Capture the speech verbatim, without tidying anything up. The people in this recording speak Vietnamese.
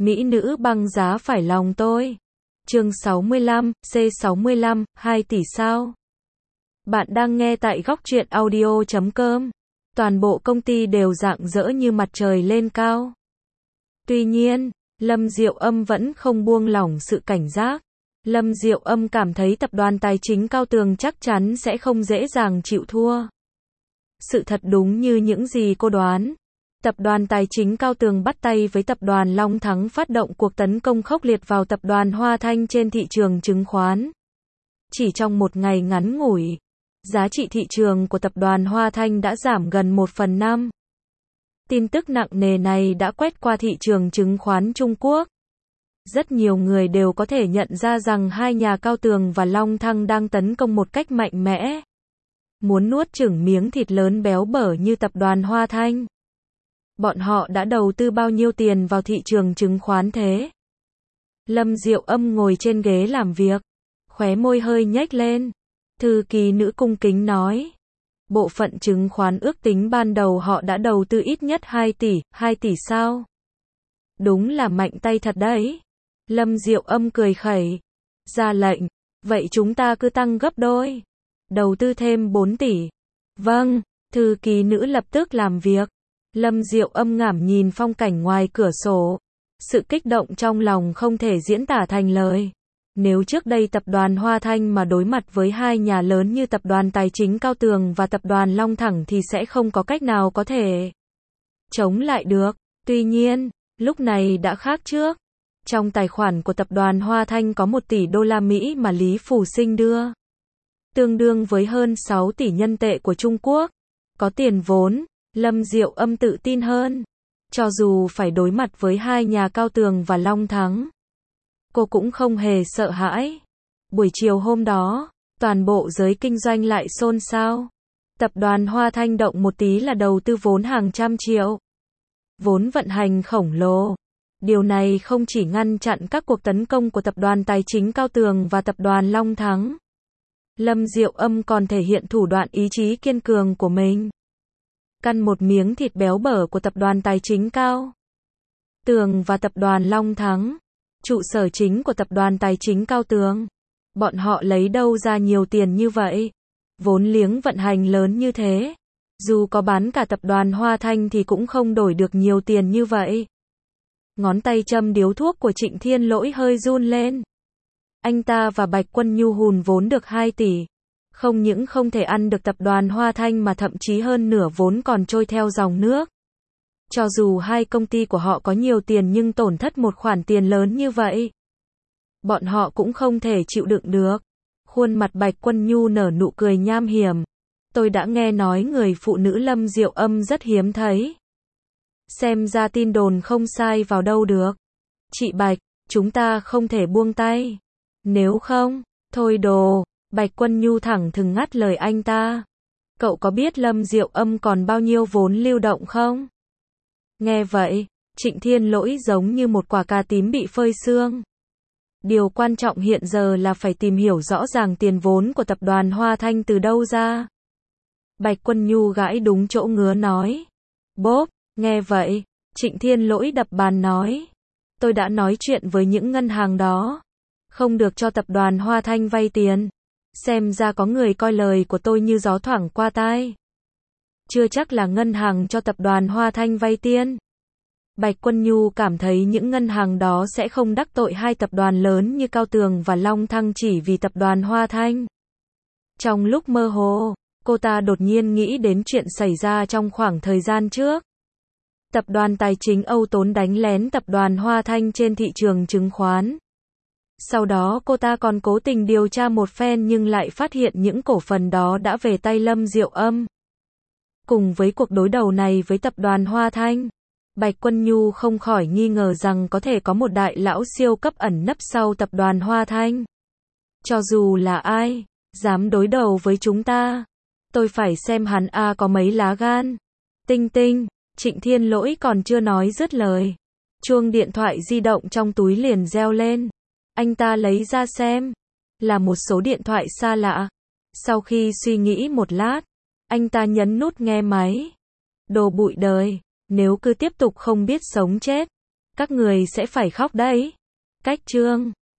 Mỹ nữ băng giá phải lòng tôi. Chương sáu mươi lăm, C sáu mươi lăm, hai tỷ sao? Bạn đang nghe tại góc truyện audio chấm com. Toàn bộ công ty đều rạng rỡ như mặt trời lên cao. Tuy nhiên, Lâm Diệu Âm vẫn không buông lỏng sự cảnh giác. Lâm Diệu Âm cảm thấy tập đoàn tài chính Cao Tường chắc chắn sẽ không dễ dàng chịu thua. Sự thật đúng như những gì cô đoán. Tập đoàn tài chính Cao Tường bắt tay với tập đoàn Long Thắng phát động cuộc tấn công khốc liệt vào tập đoàn Hoa Thanh trên thị trường chứng khoán. Chỉ trong một ngày ngắn ngủi, giá trị thị trường của tập đoàn Hoa Thanh đã giảm gần một phần năm. Tin tức nặng nề này đã quét qua thị trường chứng khoán Trung Quốc. Rất nhiều người đều có thể nhận ra rằng hai nhà Cao Tường và Long Thăng đang tấn công một cách mạnh mẽ. Muốn nuốt chửng miếng thịt lớn béo bở như tập đoàn Hoa Thanh. Bọn họ đã đầu tư bao nhiêu tiền vào thị trường chứng khoán thế? Lâm Diệu Âm ngồi trên ghế làm việc, khóe môi hơi nhếch lên. Thư ký nữ cung kính nói. Bộ phận chứng khoán ước tính ban đầu họ đã đầu tư ít nhất hai tỷ, hai tỷ sao? Đúng là mạnh tay thật đấy. Lâm Diệu Âm cười khẩy. Ra lệnh, vậy chúng ta cứ tăng gấp đôi. Đầu tư thêm bốn tỷ. Vâng, thư ký nữ lập tức làm việc. Lâm Diệu Âm ngảm nhìn phong cảnh ngoài cửa sổ. Sự kích động trong lòng không thể diễn tả thành lời. Nếu trước đây tập đoàn Hoa Thanh mà đối mặt với hai nhà lớn như tập đoàn tài chính Cao Tường và tập đoàn Long Thẳng thì sẽ không có cách nào có thể chống lại được. Tuy nhiên, lúc này đã khác trước. Trong tài khoản của tập đoàn Hoa Thanh có một tỷ đô la Mỹ mà Lý Phủ Sinh đưa. Tương đương với hơn sáu tỷ nhân tệ của Trung Quốc. Có tiền vốn, Lâm Diệu Âm tự tin hơn. Cho dù phải đối mặt với hai nhà Cao Tường và Long Thắng, cô cũng không hề sợ hãi. Buổi chiều hôm đó, toàn bộ giới kinh doanh lại xôn xao. Tập đoàn Hoa Thanh động một tí là đầu tư vốn hàng trăm triệu. Vốn vận hành khổng lồ. Điều này không chỉ ngăn chặn các cuộc tấn công của tập đoàn tài chính Cao Tường và tập đoàn Long Thắng. Lâm Diệu Âm còn thể hiện thủ đoạn ý chí kiên cường của mình. Căn một miếng thịt béo bở của tập đoàn tài chính Cao Tường và tập đoàn Long Thắng. Trụ sở chính của tập đoàn tài chính Cao Tường. Bọn họ lấy đâu ra nhiều tiền như vậy? Vốn liếng vận hành lớn như thế. Dù có bán cả tập đoàn Hoa Thanh thì cũng không đổi được nhiều tiền như vậy. Ngón tay châm điếu thuốc của Trịnh Thiên Lỗi hơi run lên. Anh ta và Bạch Quân Nhu hùn vốn được hai tỷ. Không những không thể ăn được tập đoàn Hoa Thanh mà thậm chí hơn nửa vốn còn trôi theo dòng nước. Cho dù hai công ty của họ có nhiều tiền nhưng tổn thất một khoản tiền lớn như vậy, bọn họ cũng không thể chịu đựng được. Khuôn mặt Bạch Quân Nhu nở nụ cười nham hiểm. Tôi đã nghe nói người phụ nữ Lâm Diệu Âm rất hiếm thấy. Xem ra tin đồn không sai vào đâu được. Chị Bạch, chúng ta không thể buông tay. Nếu không, thôi đồ. Bạch Quân Nhu thẳng thừng ngắt lời anh ta. Cậu có biết Lâm Diệu Âm còn bao nhiêu vốn lưu động không? Nghe vậy, Trịnh Thiên Lỗi giống như một quả cà tím bị phơi sương. Điều quan trọng hiện giờ là phải tìm hiểu rõ ràng tiền vốn của tập đoàn Hoa Thanh từ đâu ra. Bạch Quân Nhu gãi đúng chỗ ngứa nói. Bốp, nghe vậy, Trịnh Thiên Lỗi đập bàn nói. Tôi đã nói chuyện với những ngân hàng đó. Không được cho tập đoàn Hoa Thanh vay tiền. Xem ra có người coi lời của tôi như gió thoảng qua tai. Chưa chắc là ngân hàng cho tập đoàn Hoa Thanh vay tiền. Bạch Quân Nhu cảm thấy những ngân hàng đó sẽ không đắc tội hai tập đoàn lớn như Cao Tường và Long Thăng chỉ vì tập đoàn Hoa Thanh. Trong lúc mơ hồ, cô ta đột nhiên nghĩ đến chuyện xảy ra trong khoảng thời gian trước. Tập đoàn tài chính Âu Tốn đánh lén tập đoàn Hoa Thanh trên thị trường chứng khoán. Sau đó cô ta còn cố tình điều tra một phen nhưng lại phát hiện những cổ phần đó đã về tay Lâm Diệu Âm. Cùng với cuộc đối đầu này với tập đoàn Hoa Thanh, Bạch Quân Nhu không khỏi nghi ngờ rằng có thể có một đại lão siêu cấp ẩn nấp sau tập đoàn Hoa Thanh. Cho dù là ai, dám đối đầu với chúng ta, tôi phải xem hắn a có mấy lá gan. Tinh tinh, Trịnh Thiên Lỗi còn chưa nói dứt lời. Chuông điện thoại di động trong túi liền reo lên. Anh ta lấy ra xem. Là một số điện thoại xa lạ. Sau khi suy nghĩ một lát, anh ta nhấn nút nghe máy. Đồ bụi đời, nếu cứ tiếp tục không biết sống chết, Các người sẽ phải khóc đấy. Cách chương